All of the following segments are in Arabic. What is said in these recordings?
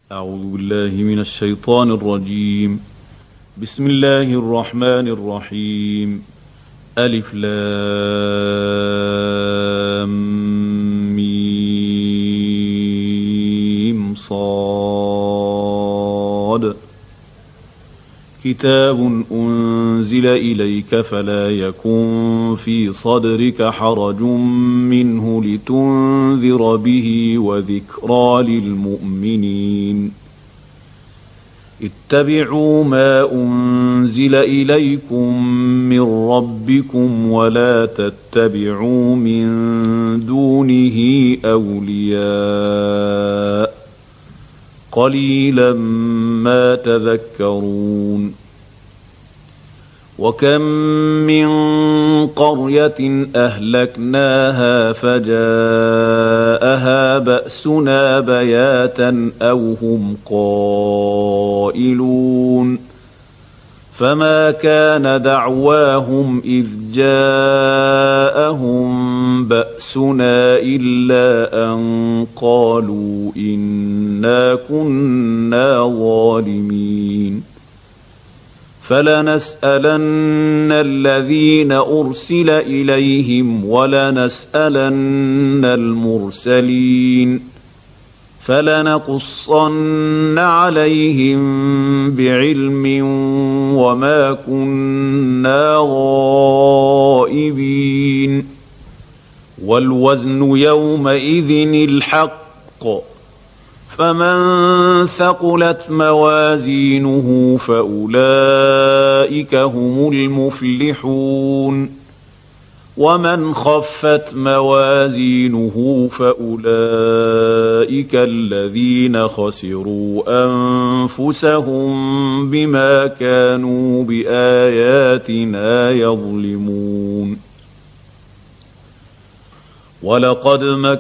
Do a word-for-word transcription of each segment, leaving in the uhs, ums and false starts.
أعوذ بالله من الشيطان الرجيم. بسم الله الرحمن الرحيم. ألف لام ميم صاد. كتاب أنزل إليك فلا يكن في صدرك حرج منه لتنذر به وذكرى للمؤمنين. اتبعوا ما أنزل إليكم من ربكم ولا تتبعوا من دونه أولياء قليلا ما تذكرون. وكم من قرية أهلكناها فجاءها بأسنا بياتا أو هم قائلون. فما كان دعواهم إذ جاءهم بأسنا إلا أن قالوا إنا كنا ظالمين. فلنسألن الذين أرسل إليهم ولنسألن المرسلين فلنقصن عليهم بعلم وما كنا غائبين. والوزن يومئذ الحق فمن ثقلت موازينه فأولئك هم المفلحون. ومن خفت موازينه فأولئك الذين خسروا أنفسهم بما كانوا بآياتنا يظلمون. ولقد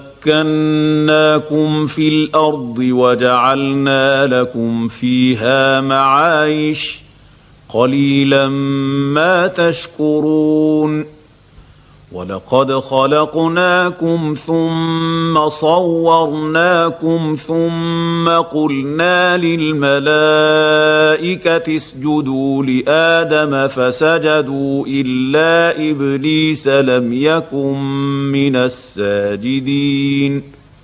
مكناكم في الأرض وجعلنا لكم فيها معايش قليلا ما تشكرون. ولقد خلقناكم ثم صورناكم ثم قلنا للملائكة اسجدوا لآدم فسجدوا إلا إبليس لم يكن من الساجدين.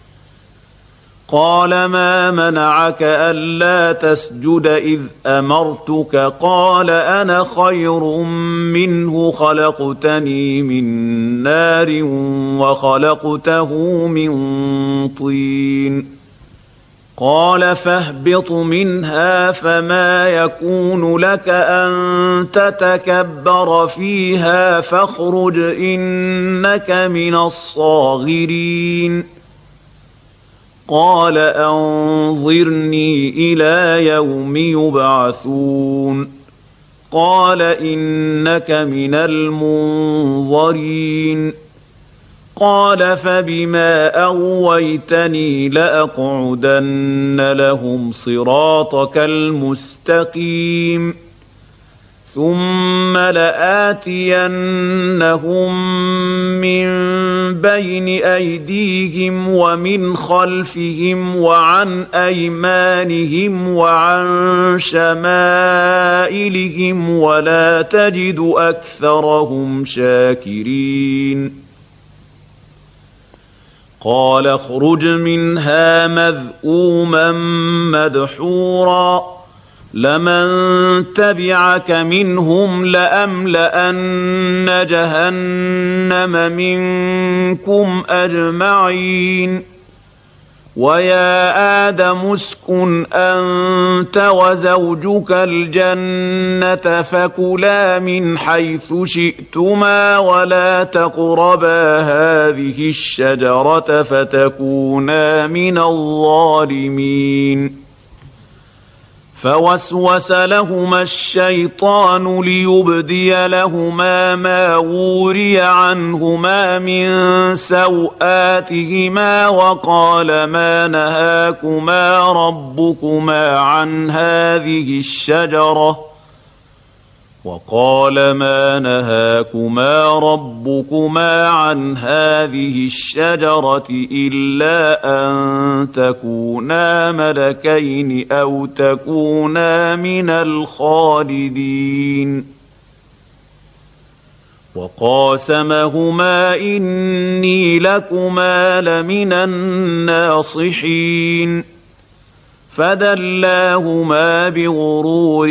قال ما منعك ألا تسجد إذ أمرتك؟ قال أنا خير منه خلقتني من نار وخلقته من طين. قال فاهبط منها فما يكون لك أن تتكبر فيها فاخرج إنك من الصاغرين. قال أنظرني إلى يوم يبعثون. قال إنك من المنظرين. قال فبما أغويتني لأقعدن لهم صراطك المستقيم ثم لآتينهم من بين أيديهم ومن خلفهم وعن أيمانهم وعن شمائلهم ولا تجد أكثرهم شاكرين. قال اخرج منها مذءوما مدحورا لمن تبعك منهم لأملأن جهنم منكم أجمعين. ويا آدم اسكن أنت وزوجك الجنة فكلا من حيث شئتما ولا تقربا هذه الشجرة فتكونا من الظالمين. فوسوس لهما الشيطان ليبدي لهما ما وري عنهما من سوآتهما وقال ما نهاكما ربكما عن هذه الشجرة وقال ما نهاكما ربكما عن هذه الشجرة إلا أن تكونا ملكين أو تكونا من الخالدين وقاسمهما إني لكما لمن الناصحين فدلاهما بغرور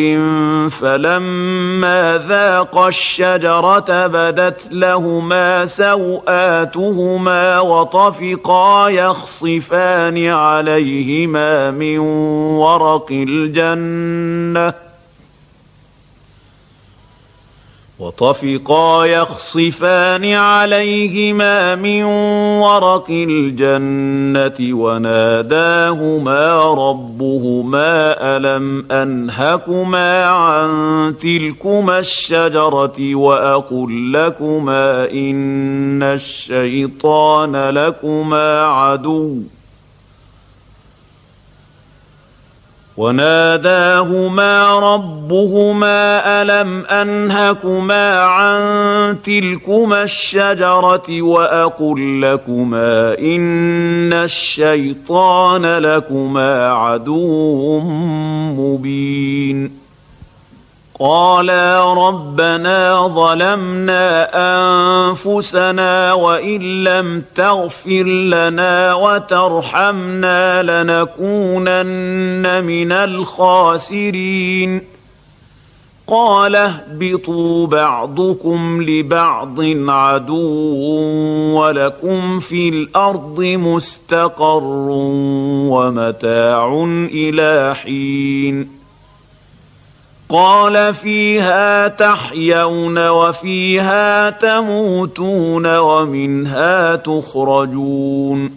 فلما ذاقا الشجرة بدت لهما سوآتهما وطفقا يخصفان عليهما من ورق الجنة وطفقا يخصفان عليهما من ورق الجنة وناداهما ربهما ألم أنهكما عن تلكما الشجرة وأقل لكما إن الشيطان لكما عدو وناداهما ربهما ألم أنهكما عن تلكما الشجرة وأقل لكما إن الشيطان لكما عدو مبين قالا ربنا ظلمنا أنفسنا وإن لم تغفر لنا وترحمنا لنكونن من الخاسرين قال اهبطوا بعضكم لبعض عدو ولكم في الأرض مستقر ومتاع إلى حين قال فيها تحيون وفيها تموتون ومنها تخرجون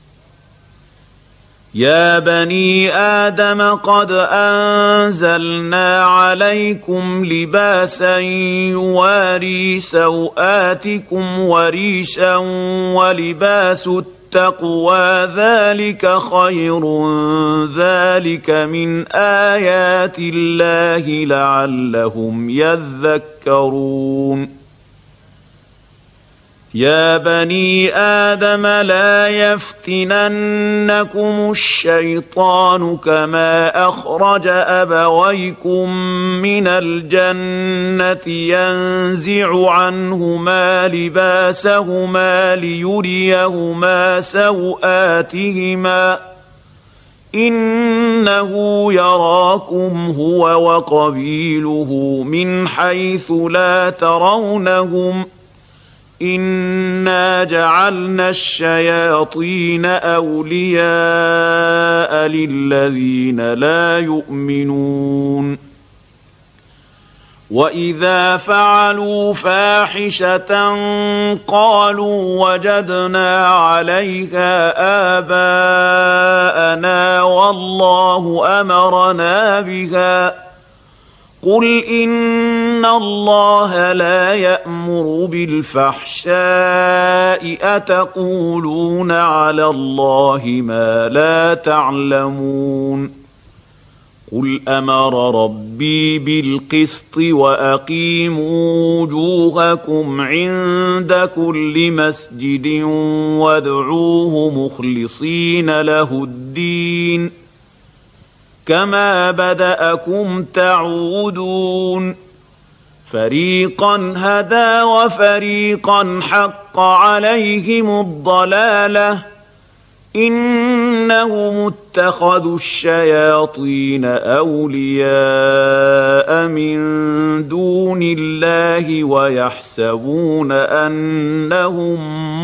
يا بني آدم قد أنزلنا عليكم لباسا يواري سوآتكم وريشا ولباس التقوى ذلك خير ذلك من آيات الله لعلهم يذكرون يا بني آدم لا يفتننكم الشيطان كما أخرج أبويكم من الجنة ينزع عنهما لباسهما ليريهما سوآتهما إنه يراكم هو وقبيله من حيث لا ترونهم إنا جعلنا الشياطين أولياء للذين لا يؤمنون وإذا فعلوا فاحشة قالوا وجدنا عليها آباءنا والله أمرنا بها قل إن الله لا يأمر بالفحشاء أتقولون على الله ما لا تعلمون قل أمر ربي بالقسط وأقيموا وجوهكم عند كل مسجد وادعوه مخلصين له الدين كما بدأكم تعودون فريقا هدى وفريقا حق عليهم الضلالة إنهم اتخذوا الشياطين أولياء من دون الله ويحسبون أنهم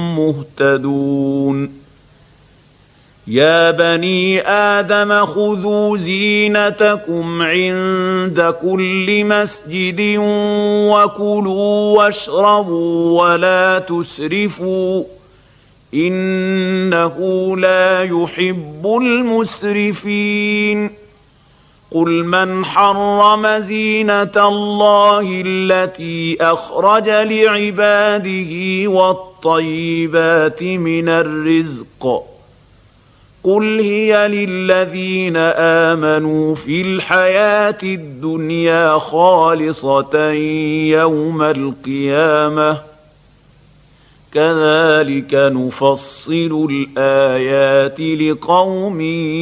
مهتدون يا بني آدم خذوا زينتكم عند كل مسجد وكلوا واشربوا ولا تسرفوا إنه لا يحب المسرفين قل من حرم زينة الله التي أخرج لعباده والطيبات من الرزق قل هي للذين آمنوا في الحياة الدنيا خالصة يوم القيامة كذلك نفصل الآيات لقوم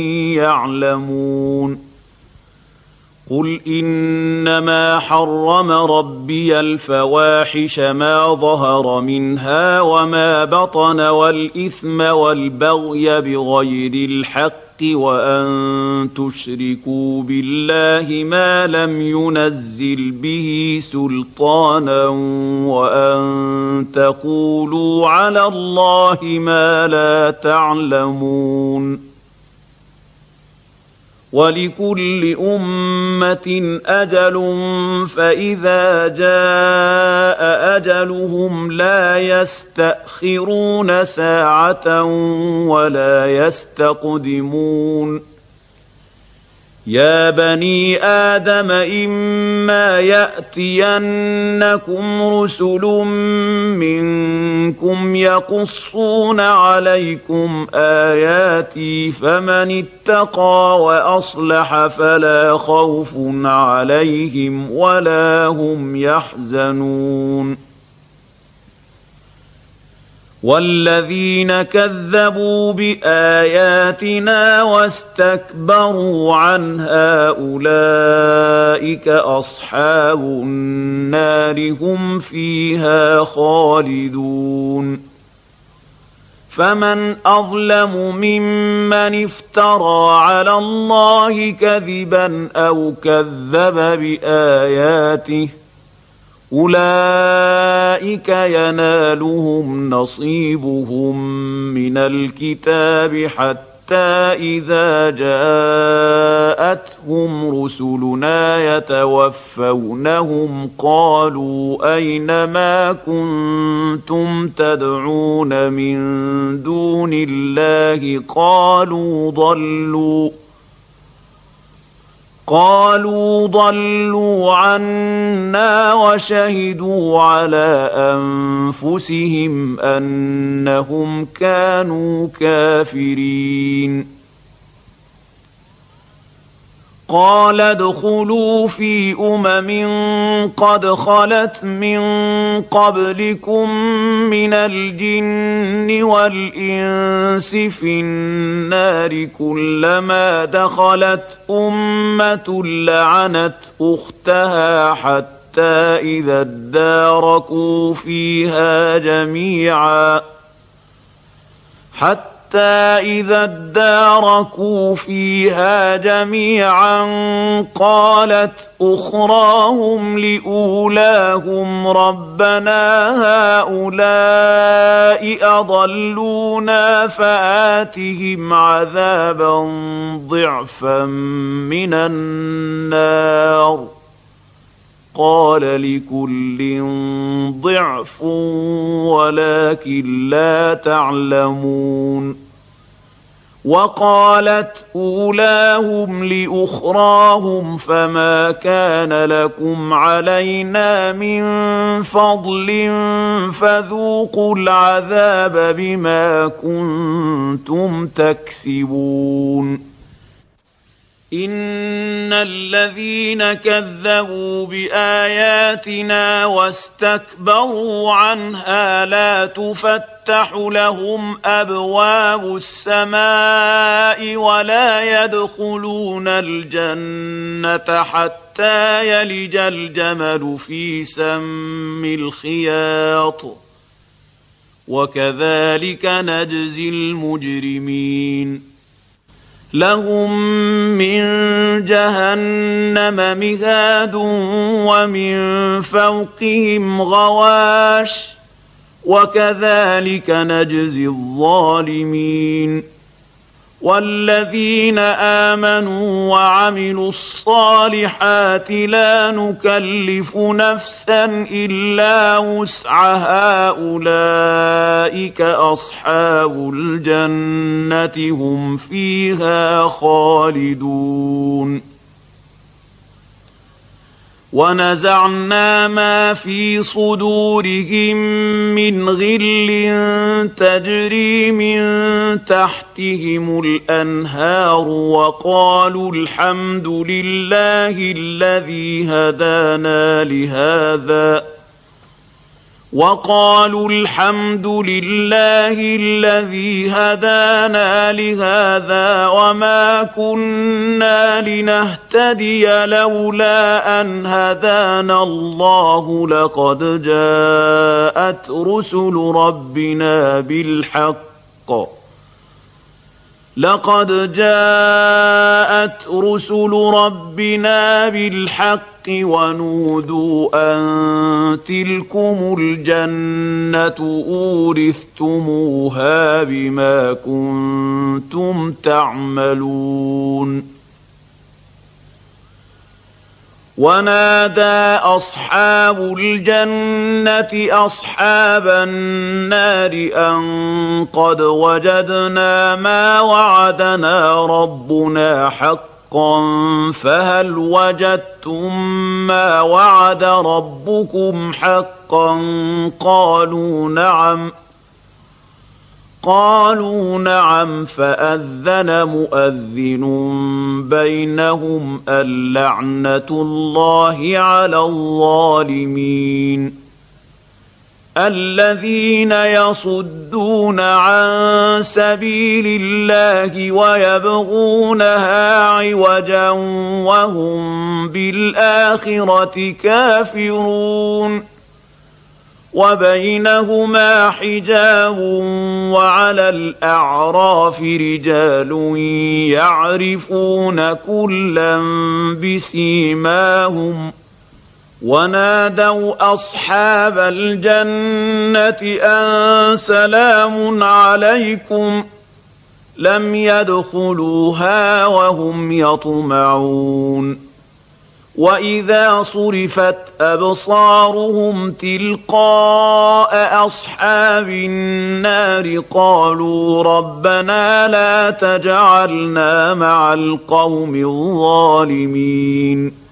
يعلمون قل إنما حرم ربي الفواحش ما ظهر منها وما بطن والإثم والبغي بغير الحق وأن تشركوا بالله ما لم ينزل به سلطانا وأن تقولوا على الله ما لا تعلمون ولكل أمة أجل فإذا جاء أجلهم لا يستأخرون ساعة ولا يستقدمون يا بني آدم إما يأتينكم رسل منكم يقصون عليكم آياتي فمن اتقى وأصلح فلا خوف عليهم ولا هم يحزنون والذين كذبوا بآياتنا واستكبروا عنها أولئك أصحاب النار هم فيها خالدون فمن أظلم ممن افترى على الله كذبا أو كذب بآياته أولئك ينالهم نصيبهم من الكتاب حتى إذا جاءتهم رسلنا يتوفونهم قالوا أين ما كنتم تدعون من دون الله قالوا ضلوا قالوا ضلوا عنا وشهدوا على أنفسهم أنهم كانوا كافرين قال ادخلوا في أمم قد خلت من قبلكم من الجن والإنس في النار كلما دخلت أمة لعنت أختها حتى إذا اداركوا فيها جميعا حتى حتى إذا اداركوا فيها جميعا قالت أخراهم لأولاهم ربنا هؤلاء أضلونا فآتهم عذابا ضعفا من النار قال لكل ضعف ولكن لا تعلمون وقالت أولاهم لأخراهم فما كان لكم علينا من فضل فذوقوا العذاب بما كنتم تكسبون إن الذين كذبوا بآياتنا واستكبروا عنها لا تفتح لهم أبواب السماء ولا يدخلون الجنة حتى يلج الجمل في سم الخياط وكذلك نجزي المجرمين لهم من جهنم مهاد ومن فوقهم غواش وكذلك نجزي الظالمين والذين آمنوا وعملوا الصالحات لا نكلف نفسا إلا وسعها أولئك أصحاب الجنة هم فيها خالدون ونزعنا ما في صدورهم من غل تجري من تحتهم الأنهار وقالوا الحمد لله الذي هدانا لهذا وقالوا الحمد لله الذي هدانا لهذا وما كنا لنهتدي لولا أن هدانا الله لقد جاءت رسل ربنا بالحق لقد جاءت رسل ربنا بالحق ونودوا أن تلكم الجنة أورثتموها بما كنتم تعملون ونادى أصحاب الجنة أصحاب النار أن قد وجدنا ما وعدنا ربنا حقا فهل وجدتم ما وعد ربكم حقا قالوا نعم قالوا نعم فأذن مؤذن بينهم اللعنة الله على الظالمين الذين يصدون عن سبيل الله ويبغونها عوجا وهم بالآخرة كافرون وبينهما حجاب وعلى الأعراف رجال يعرفون كلا بسيماهم ونادوا أصحاب الجنة أن سلام عليكم لم يدخلوها وهم يطمعون وإذا صرفت أبصارهم تلقاء أصحاب النار قالوا ربنا لا تجعلنا مع القوم الظالمين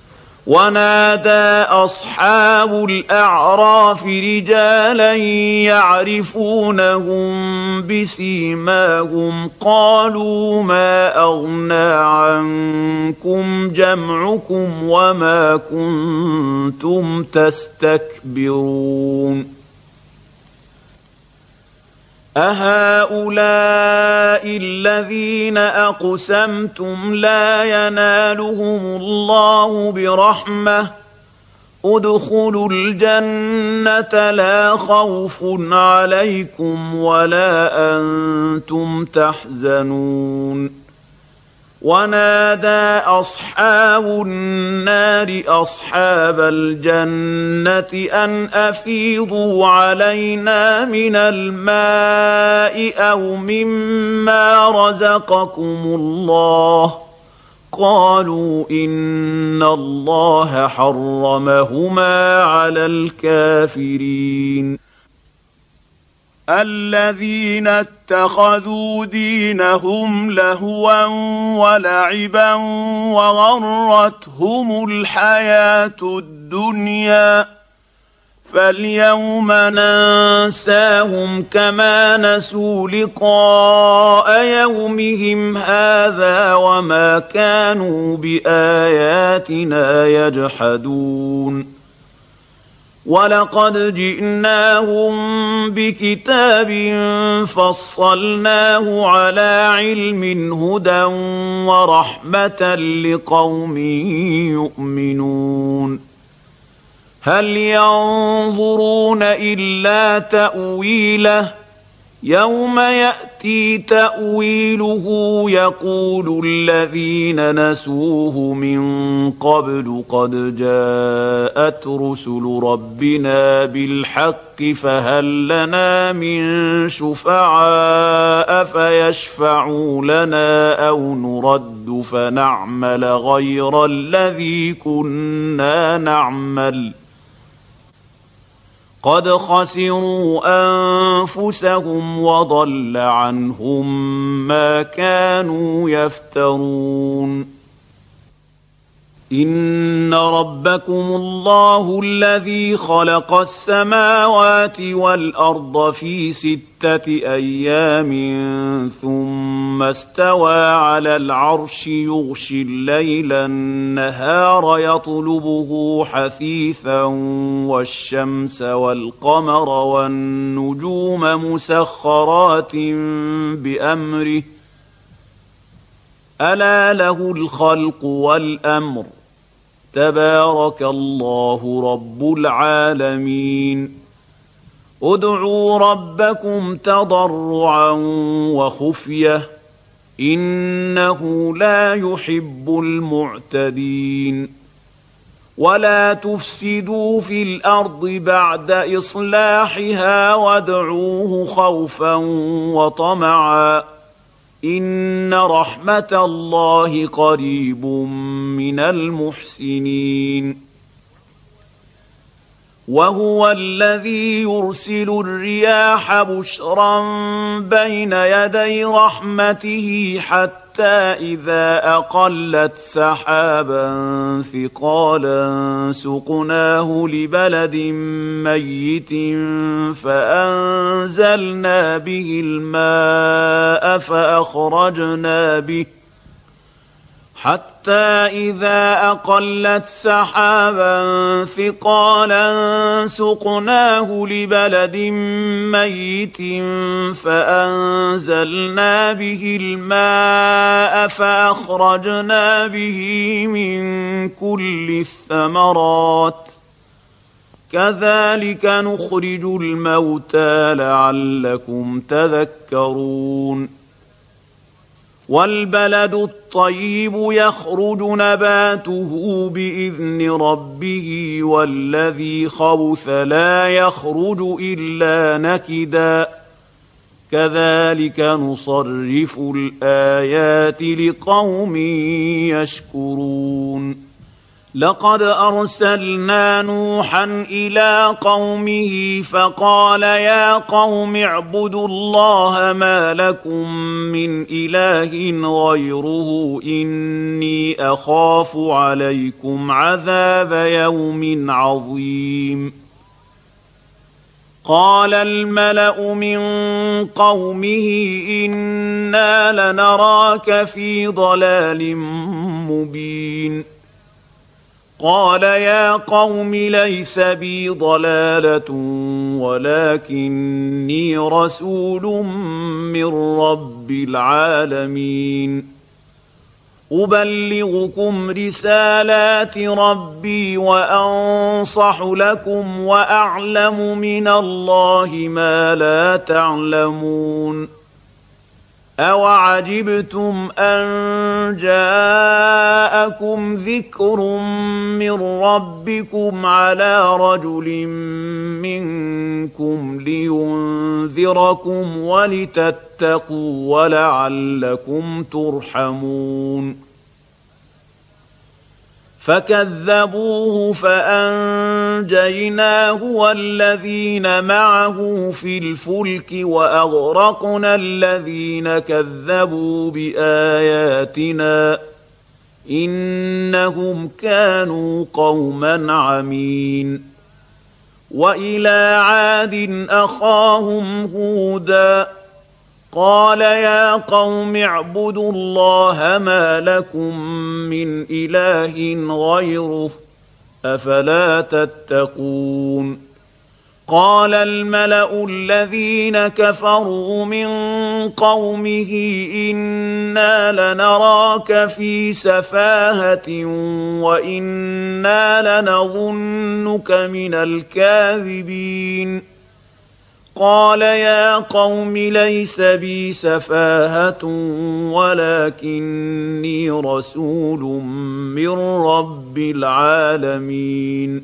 ونادى أصحاب الأعراف رجالا يعرفونهم بسيماهم قالوا ما أغنى عنكم جمعكم وما كنتم تستكبرون أهؤلاء الذين أقسمتم لا ينالهم الله برحمة ادخلوا الجنة لا خوف عليكم ولا أنتم تحزنون ونادى أصحاب النار أصحاب الجنة أن أفيضوا علينا من الماء أو مما رزقكم الله قالوا إن الله حرمهما على الكافرين الذين اتخذوا دينهم لهوا ولعبا وغرتهم الحياة الدنيا فاليوم ننساهم كما نسوا لقاء يومهم هذا وما كانوا بآياتنا يجحدون ولقد جئناهم بكتاب فصلناه على علم هدى ورحمة لقوم يؤمنون هل ينظرون إلا تأويله يوم يأتي تأويله يقول الذين نسوه من قبل قد جاءت رسل ربنا بالحق فهل لنا من شفعاء فيشفعوا لنا أو نرد فنعمل غير الذي كنا نعمل قد خسروا أنفسهم وضل عنهم ما كانوا يفترون إن ربكم الله الذي خلق السماوات والأرض في ستة أيام ثم استوى على العرش يغشي الليل النهار يطلبه حثيثا والشمس والقمر والنجوم مسخرات بأمره ألا له الخلق والأمر تبارك الله رب العالمين ادعوا ربكم تضرعا وخفية إنه لا يحب المعتدين ولا تفسدوا في الأرض بعد إصلاحها وادعوه خوفا وطمعا إن رحمة الله قريب من المحسنين وهو الذي يرسل الرياح بشرا بين يدي رحمته حتى إذا أقلت سحابا ثقالا سقناه لبلد ميت فأنزلنا به الماء فأخرجنا به حتى إذا أقلت سحابا ثقالا سقناه لبلد ميت فأنزلنا به الماء فأخرجنا به من كل الثمرات كذلك نخرج الموتى لعلكم تذكرون والبلد الطيب يخرج نباته بإذن ربه والذي خبث لا يخرج إلا نكدا كذلك نصرف الآيات لقوم يشكرون لقد أرسلنا نوحا إلى قومه فقال يا قوم اعبدوا الله ما لكم من إله غيره إني أخاف عليكم عذاب يوم عظيم قال الملأ من قومه إنا لنراك في ضلال مبين قال يا قوم ليس بي ضلالة ولكني رسول من رب العالمين أبلغكم رسالات ربي وأنصح لكم وأعلم من الله ما لا تعلمون أوعجبتم أن جاءكم ذكر من ربكم على رجل منكم لينذركم ولتتقوا ولعلكم ترحمون فكذبوه فأنجيناه والذين معه في الفلك وأغرقنا الذين كذبوا بآياتنا إنهم كانوا قوما عمين وإلى عاد أخاهم هودا قال يا قوم اعبدوا الله ما لكم من إله غيره أفلا تتقون قال الملأ الذين كفروا من قومه إنا لنراك في سفاهة وإنا لنظنك من الكاذبين قال يا قوم ليس بي سفاهة ولكني رسول من رب العالمين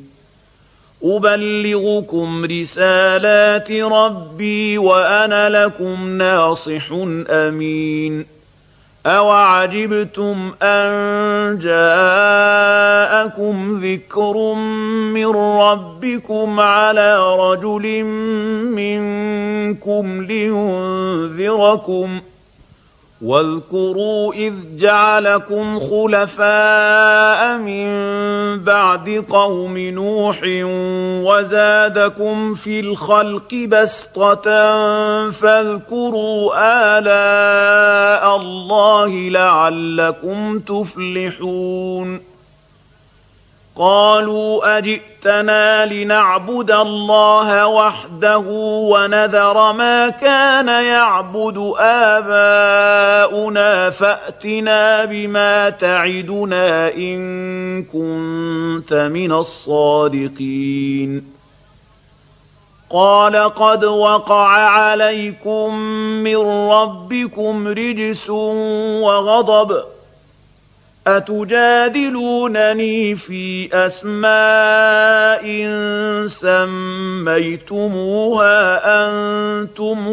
أبلغكم رسالات ربي وأنا لكم ناصح أمين أوعجبتم أن جاءكم ذكر من ربكم على رجل منكم لينذركم واذكروا إذ جعلكم خلفاء من بعد قوم نوح وزادكم في الخلق بسطة فاذكروا آلاء الله لعلكم تفلحون قالوا أجئتنا لنعبد الله وحده ونذر ما كان يعبد آباؤنا فأتنا بما تعدنا إن كنت من الصادقين قال قد وقع عليكم من ربكم رجس وغضب أتجادلونني في أسماء سميتموها أنتم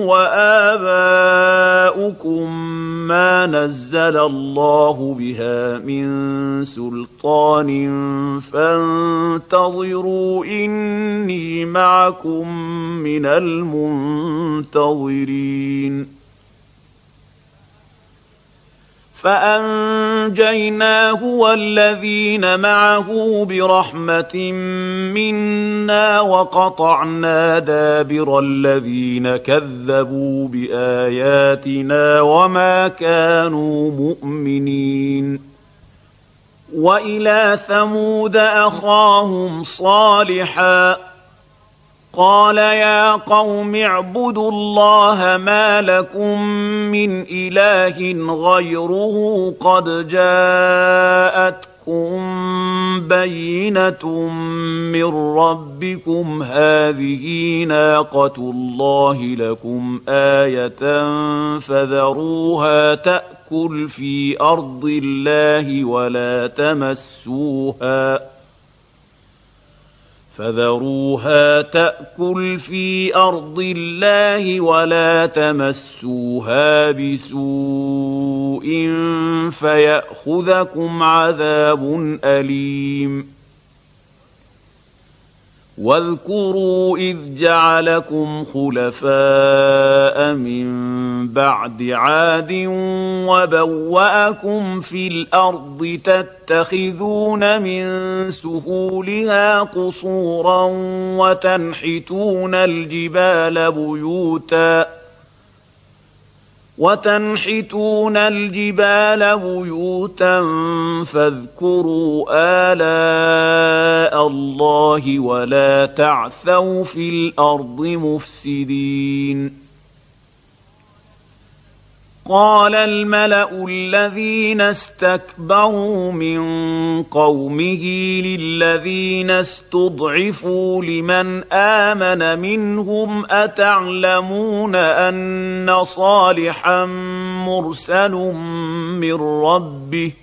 وآباؤكم ما نزل الله بها من سلطان فانتظروا إني معكم من المنتظرين فأنجيناه والذين معه برحمة منا وقطعنا دابر الذين كذبوا بآياتنا وما كانوا مؤمنين وإلى ثمود أخاهم صالحا قال يا قوم اعبدوا الله ما لكم من إله غيره قد جاءتكم بينة من ربكم هذه ناقة الله لكم آية فذروها تأكل في أرض الله ولا تمسوها فذروها تأكل في أرض الله ولا تمسوها بسوء فيأخذكم عذاب أليم واذكروا إذ جعلكم خلفاء من بعد عاد وبوأكم في الأرض تتخذون من سهولها قصورا وتنحتون الجبال بيوتا وتنحتون الجبال بيوتا فاذكروا آلاء الله ولا تعثوا في الأرض مفسدين قال الملأ الذين استكبروا من قومه للذين استضعفوا لمن آمن منهم أتعلمون أن صالحا مرسل من ربه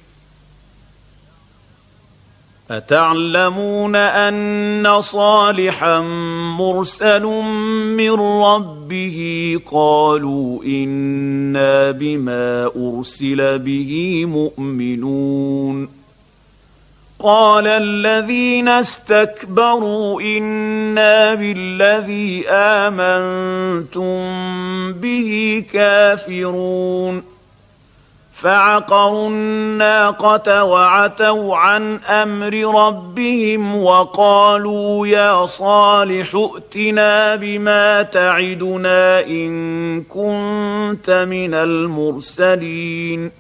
أتعلمون أن صالحا مرسل من ربه قالوا إنا بما أرسل به مؤمنون قال الذين استكبروا إنا بالذي آمنتم به كافرون فعقروا الناقة وعتوا عن أمر ربهم وقالوا يا صالح ائتنا بما تعدنا إن كنت من المرسلين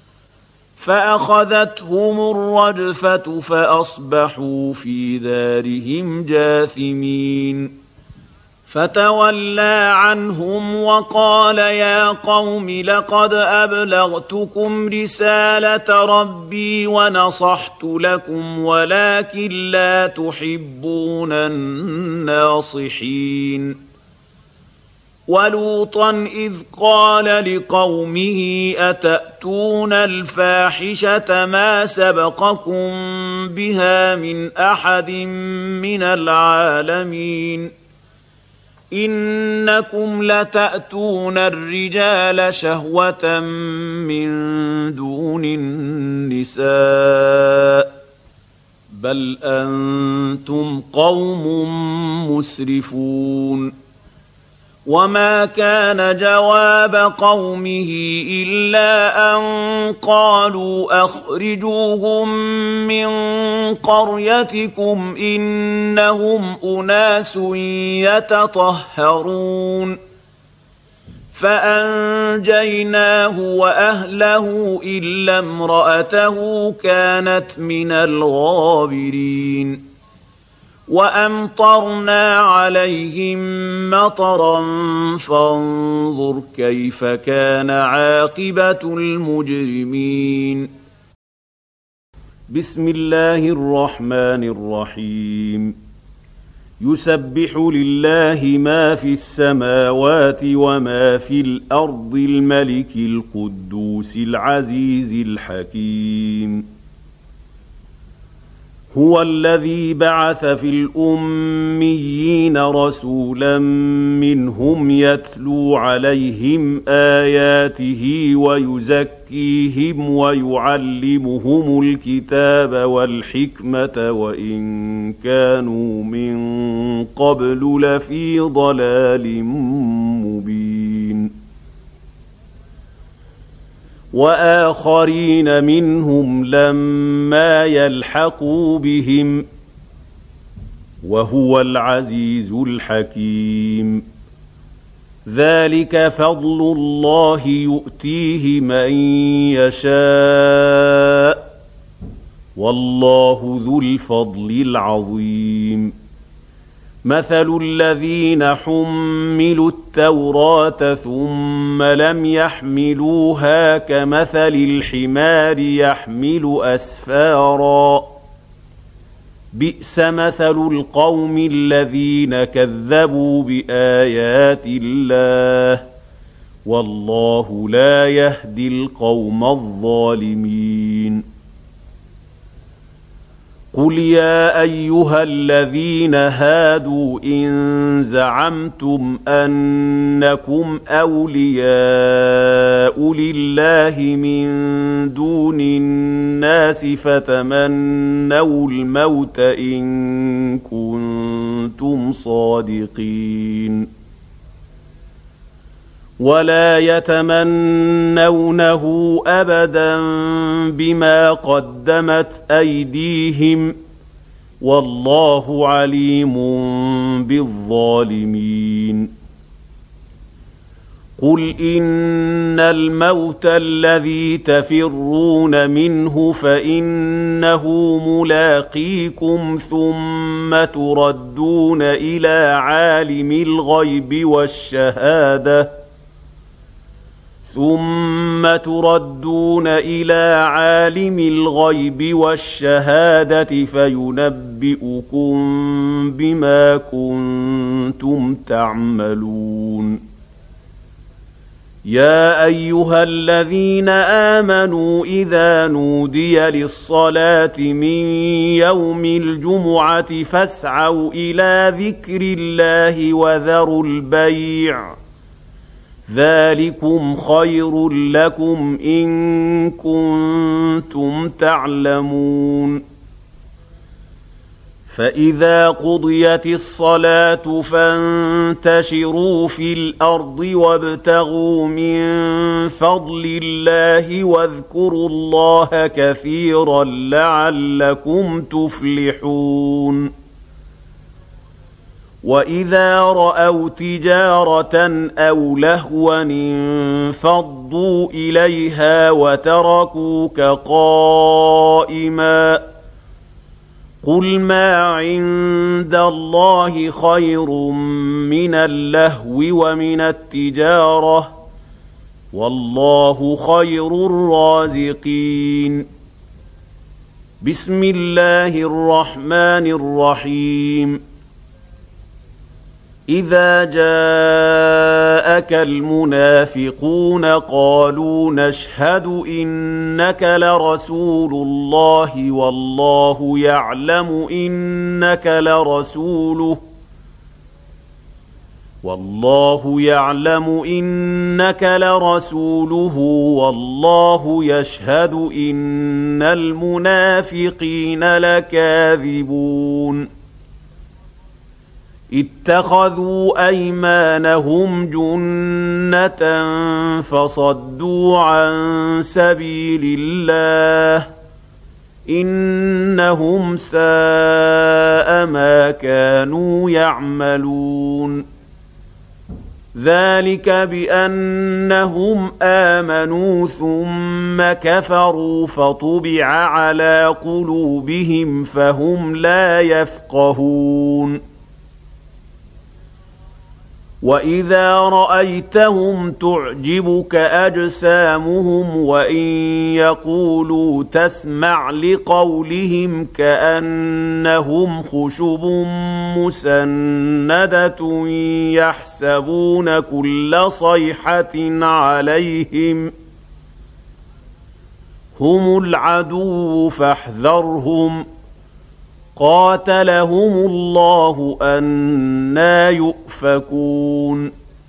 فأخذتهم الرجفة فأصبحوا في دارهم جاثمين فتولى عنهم وقال يا قوم لقد أبلغتكم رسالة ربي ونصحت لكم ولكن لا تحبون الناصحين ولوطا إذ قال لقومه أتأتون الفاحشة ما سبقكم بها من أحد من العالمين إنكم لتأتون الرجال شهوة من دون النساء بل أنتم قوم مسرفون وما كان جواب قومه إلا أن قالوا أخرجوهم من قريتكم إنهم أناس يتطهرون فأنجيناه وأهله إلا امرأته كانت من الغابرين وأمطرنا عليهم مطرا فانظر كيف كان عاقبة المجرمين. بسم الله الرحمن الرحيم. يسبح لله ما في السماوات وما في الأرض الملك القدوس العزيز الحكيم. هو الذي بعث في الأميين رسولا منهم يتلو عليهم آياته ويزكيهم ويعلمهم الكتاب والحكمة وإن كانوا من قبل لفي ضلال مبين. وآخرين منهم لما يلحقوا بهم وهو العزيز الحكيم. ذلك فضل الله يؤتيه من يشاء والله ذو الفضل العظيم. مثل الذين حملوا التوراة ثم لم يحملوها كمثل الحمار يحمل أسفارا بئس مثل القوم الذين كذبوا بآيات الله والله لا يهدي القوم الظالمين. قل يا أيها الذين هادوا إن زعمتم أنكم أولياء لله من دون الناس فتمنوا الموت إن كنتم صادقين ولا يتمنونه أبدا بما قدمت أيديهم والله عليم بالظالمين. قل إن الموت الذي تفرون منه فإنه ملاقيكم ثم تردون إلى عالم الغيب والشهادة ثم تردون إلى عالم الغيب والشهادة فينبئكم بما كنتم تعملون. يا أيها الذين آمنوا إذا نودي للصلاة من يوم الجمعة فاسعوا إلى ذكر الله وذروا البيع ذلكم خير لكم إن كنتم تعلمون. فإذا قضيت الصلاة فانتشروا في الأرض وابتغوا من فضل الله واذكروا الله كثيرا لعلكم تفلحون. وإذا رأوا تجارة أو لهوا انفضوا إليها وتركوك قائما قل ما عند الله خير من اللهو ومن التجارة والله خير الرازقين. بسم الله الرحمن الرحيم. إذا جاءك المنافقون قالوا نشهد إنك لرسول الله والله يعلم إنك لرسوله والله يعلم إنك لرسوله والله يشهد إن المنافقين لكاذبون. اتخذوا أيمانهم جنة فصدوا عن سبيل الله إنهم ساء ما كانوا يعملون ذلك بأنهم آمنوا ثم كفروا فطبع على قلوبهم فهم لا يفقهون وإذا رأيتهم تعجبك أجسامهم وإن يقولوا تسمع لقولهم كأنهم خشب مسندة يحسبون كل صيحة عليهم هم العدو فاحذرهم قاتلهم الله أنى يؤفكون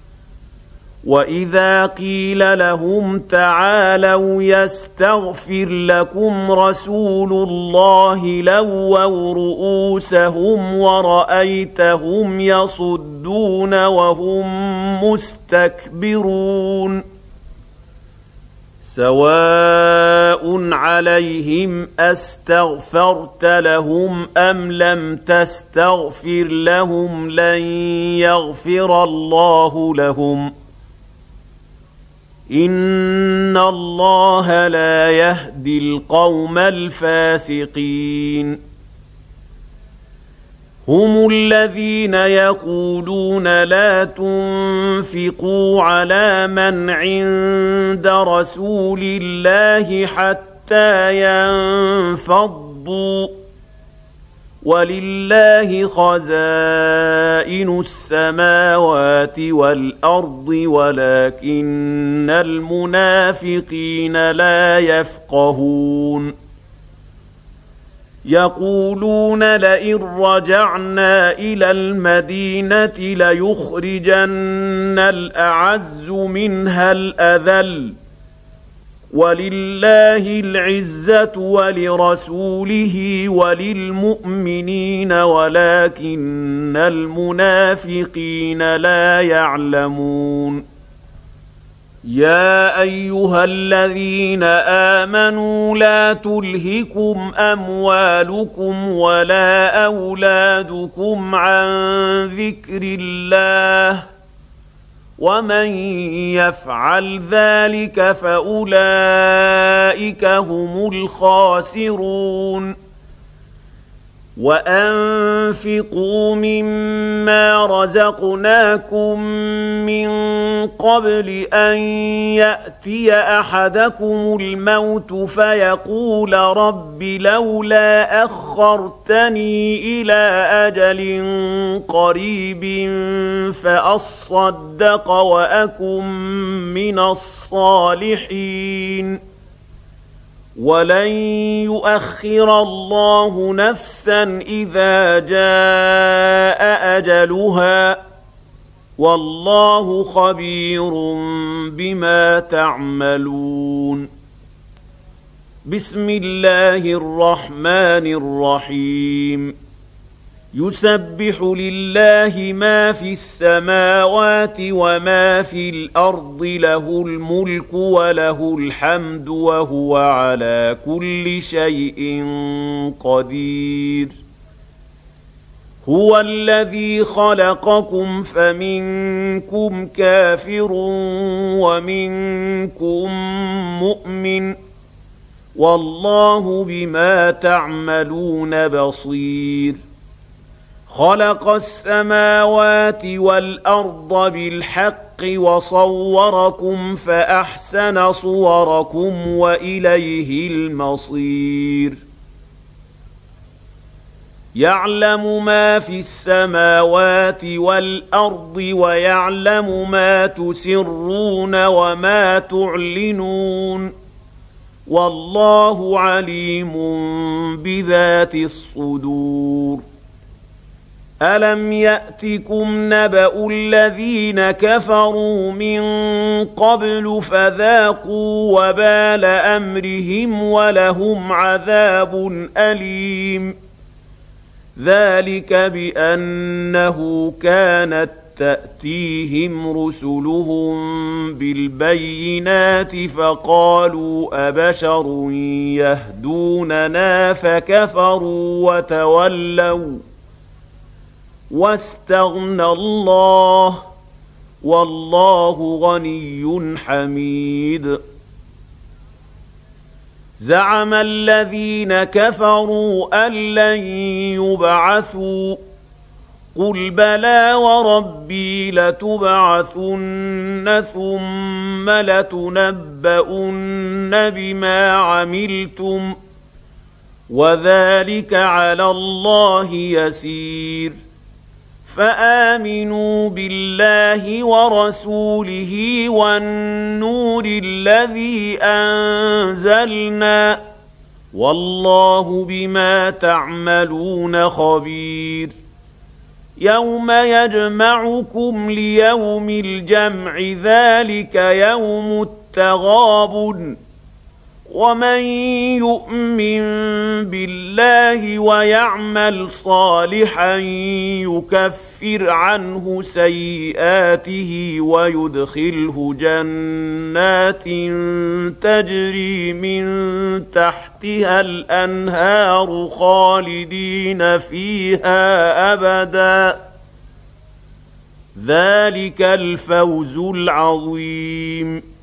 وإذا قيل لهم تعالوا يستغفر لكم رسول الله لووا رؤوسهم ورأيتهم يصدون وهم مستكبرون سواء عليهم أستغفرت لهم أم لم تستغفر لهم لن يغفر الله لهم إن الله لا يهدي القوم الفاسقين هم الذين يقولون لا تنفقوا على من عند رسول الله حتى ينفضوا ولله خزائن السماوات والأرض ولكن المنافقين لا يفقهون يقولون لئن رجعنا إلى المدينة ليخرجن الأعز منها الأذل ولله العزة ولرسوله وللمؤمنين ولكن المنافقين لا يعلمون يا أيها الذين آمنوا لا تلهكم أموالكم ولا أولادكم عن ذكر الله ومن يفعل ذلك فأولئك هم الخاسرون وأنفقوا مما رزقناكم من قبل أن يأتي أحدكم الموت فيقول رب لولا أخرتني إلى أجل قريب فأصدق وأكن من الصالحين ولن يؤخر الله نفسا إذا جاء أجلها والله خبير بما تعملون بسم الله الرحمن الرحيم يسبح لله ما في السماوات وما في الأرض له الملك وله الحمد وهو على كل شيء قدير هو الذي خلقكم فمنكم كافر ومنكم مؤمن والله بما تعملون بصير خلق السماوات والأرض بالحق وصوركم فأحسن صوركم وإليه المصير يعلم ما في السماوات والأرض ويعلم ما تسرون وما تعلنون والله عليم بذات الصدور ألم يأتكم نبأ الذين كفروا من قبل فذاقوا وبال أمرهم ولهم عذاب أليم ذلك بأنه كانت تأتيهم رسلهم بالبينات فقالوا أبشر يهدوننا فكفروا وتولوا واستغنى الله والله غني حميد. زعم الذين كفروا أن لن يبعثوا قل بلى وربي لتبعثن ثم لتنبؤن بما عملتم وذلك على الله يسير. فآمنوا بالله ورسوله والنور الذي أنزلنا والله بما تعملون خبير. يوم يجمعكم ليوم الجمع ذلك يوم التغابن ومن يؤمن بالله ويعمل صالحا يكفر عنه سيئاته ويدخله جنات تجري من تحتها الأنهار خالدين فيها أبدا ذلك الفوز العظيم.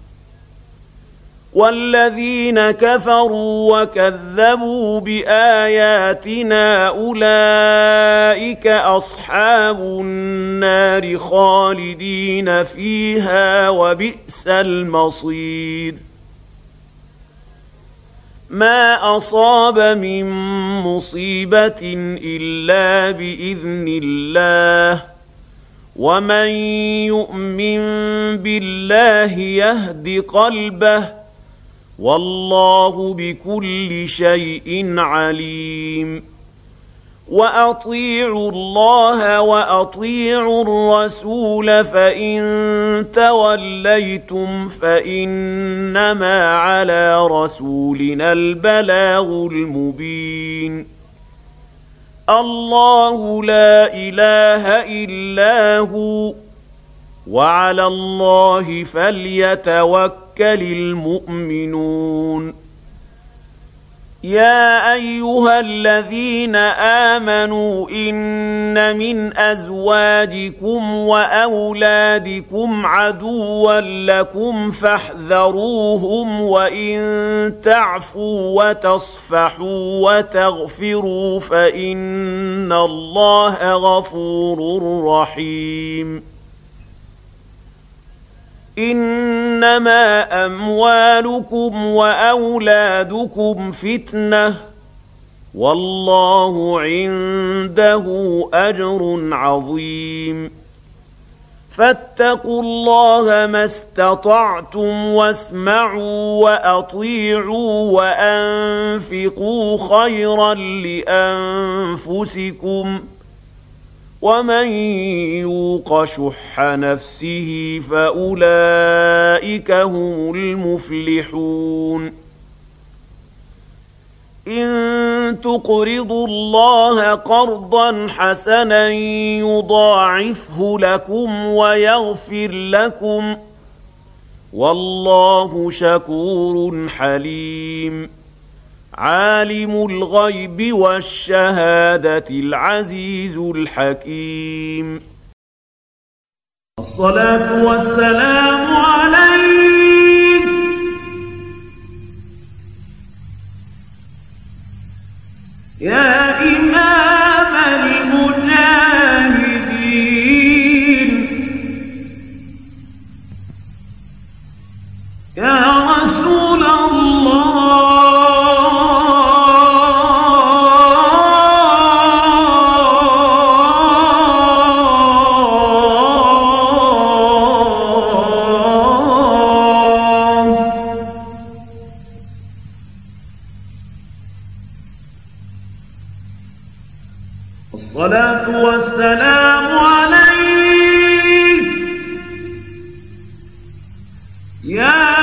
والذين كفروا وكذبوا بآياتنا أولئك أصحاب النار خالدين فيها وبئس المصير. ما أصاب من مصيبة إلا بإذن الله ومن يؤمن بالله يهد قلبه والله بكل شيء عليم. وأطيعوا الله وأطيعوا الرسول فإن توليتم فإنما على رسولنا البلاغ المبين. الله لا إله إلا هو وعلى الله فليتوكل المؤمنون. يا أيها الذين آمنوا إن من أزواجكم وأولادكم عدوا لكم فاحذروهم وإن تعفوا وتصفحوا وتغفروا فإن الله غفور رحيم. إنما أموالكم وأولادكم فتنة والله عنده أجر عظيم. فاتقوا الله ما استطعتم واسمعوا وأطيعوا وأنفقوا خيرا لأنفسكم ومن يوق شح نفسه فأولئك هم المفلحون. إن تقرضوا الله قرضا حسنا يضاعفه لكم ويغفر لكم والله شكور حليم. عالم الغيب والشهادة العزيز الحكيم. الصلاة والسلام عليك يا إمام المجاهدين يا رسول الله الصلاة والسلام عليك يا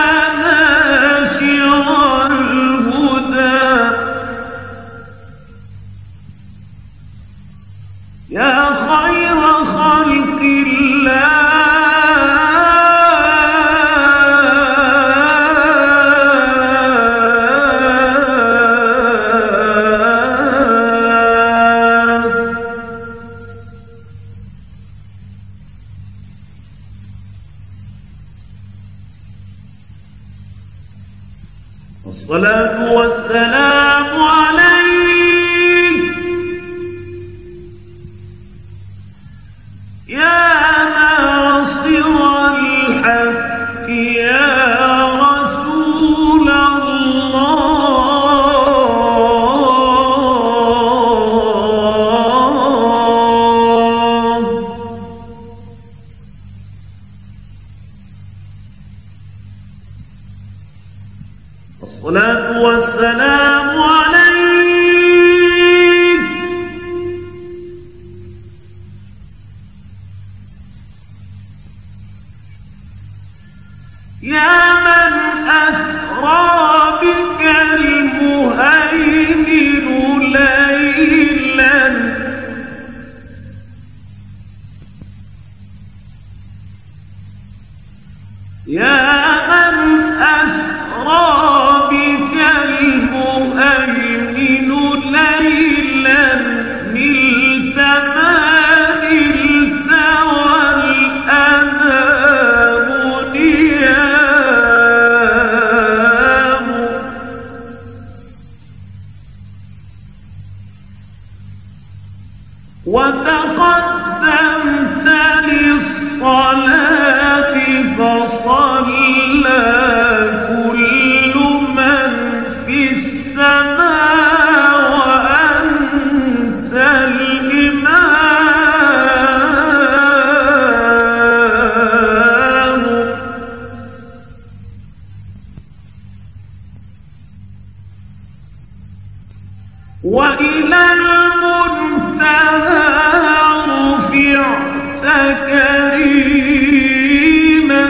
ناشر الهدى يا خير خلق الله والصلاة والسلام عليك يا ناصر الحق يا رسول الله. الصلاة والسلام عليك يا من أسرى بك المهيمن ليلا يا من أسرى بك المهيمن ليلا نلت ما نلت والأنام نيام وتقدمت للصلاة فصلى كل من في السماء وأنت الإمام. وإلى المنتهى رفعت كريما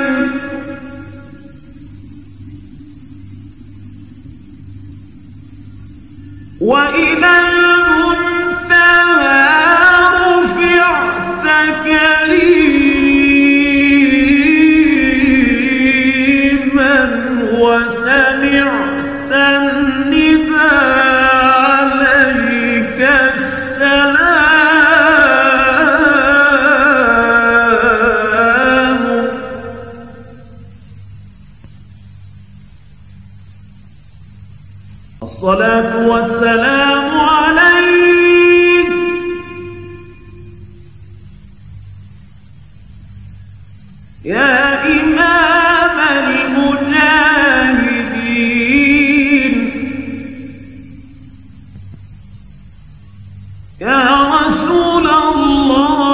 وإلى المنتهى رفعت كريما وسمعت النداء عليك السلام. الصلاة والسلام عليك يا إمام المجاهدين يا رسول الله.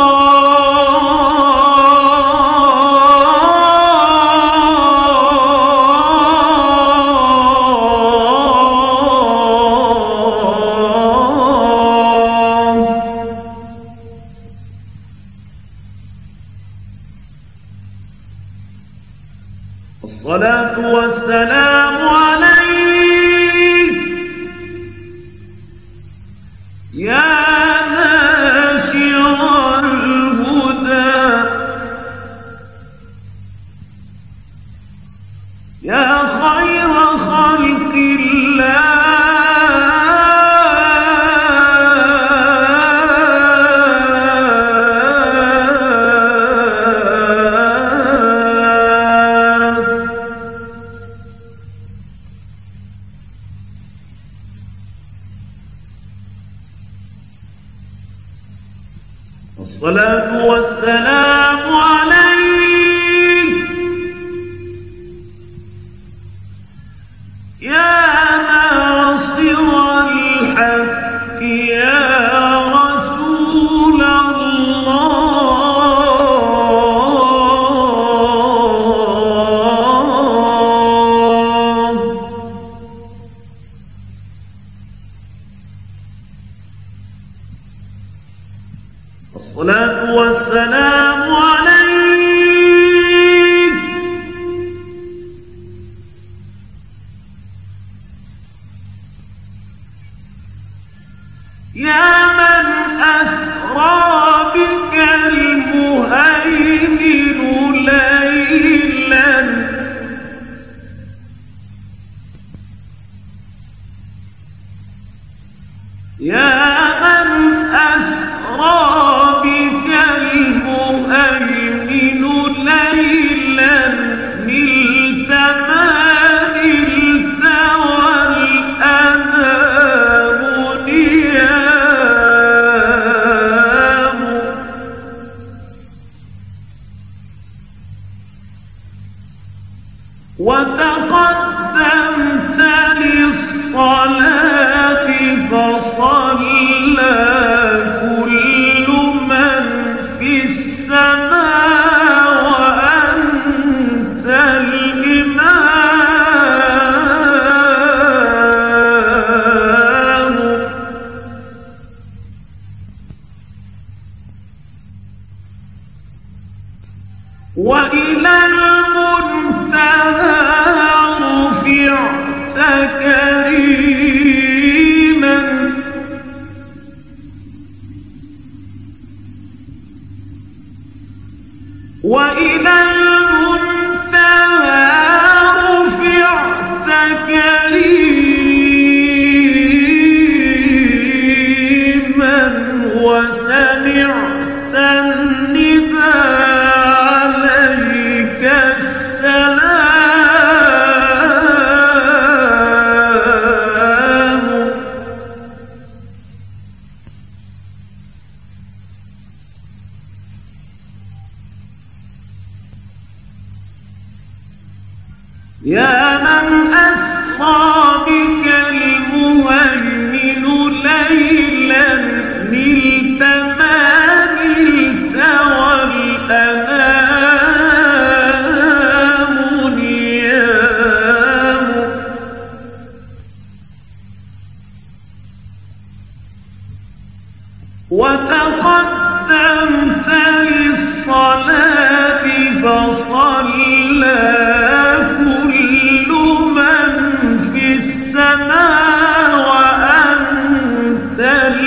الصلاة والسلام عليك يا ناشر الهدى يا خير خلق الله. الصلاة والسلام عليك يا ناصر الحق يا رسول الله. الصلاة والسلام عليك يا من أسرى يا من أسرى بك المهيمن ليلا نلت ما نلت والأنام نيام وتقدمت للصلاة فصلى كل من في السماء وأنت الإمام وإلى المنتهى رفعت كريما وإلى المنتهى رفعت كريما وسمعت النداء عليك السلام يا من أسرى بك المهيمن ليلا نلت ما نلت والأنام نيام وتقدمت للصلاة فصلى كل من في السماء وأنت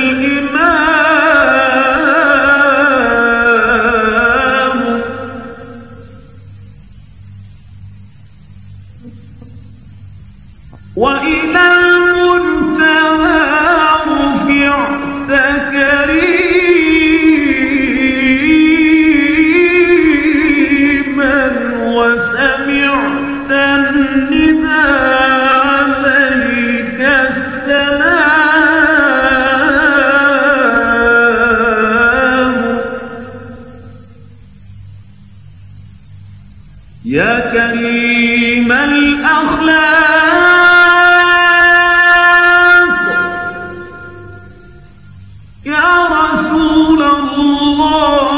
الإمام وإلى المنتهى رفعت كريما وسمعت النداء عليك السلام يا كريم الأخلاق يا رسول الله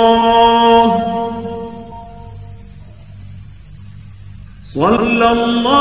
صلى الله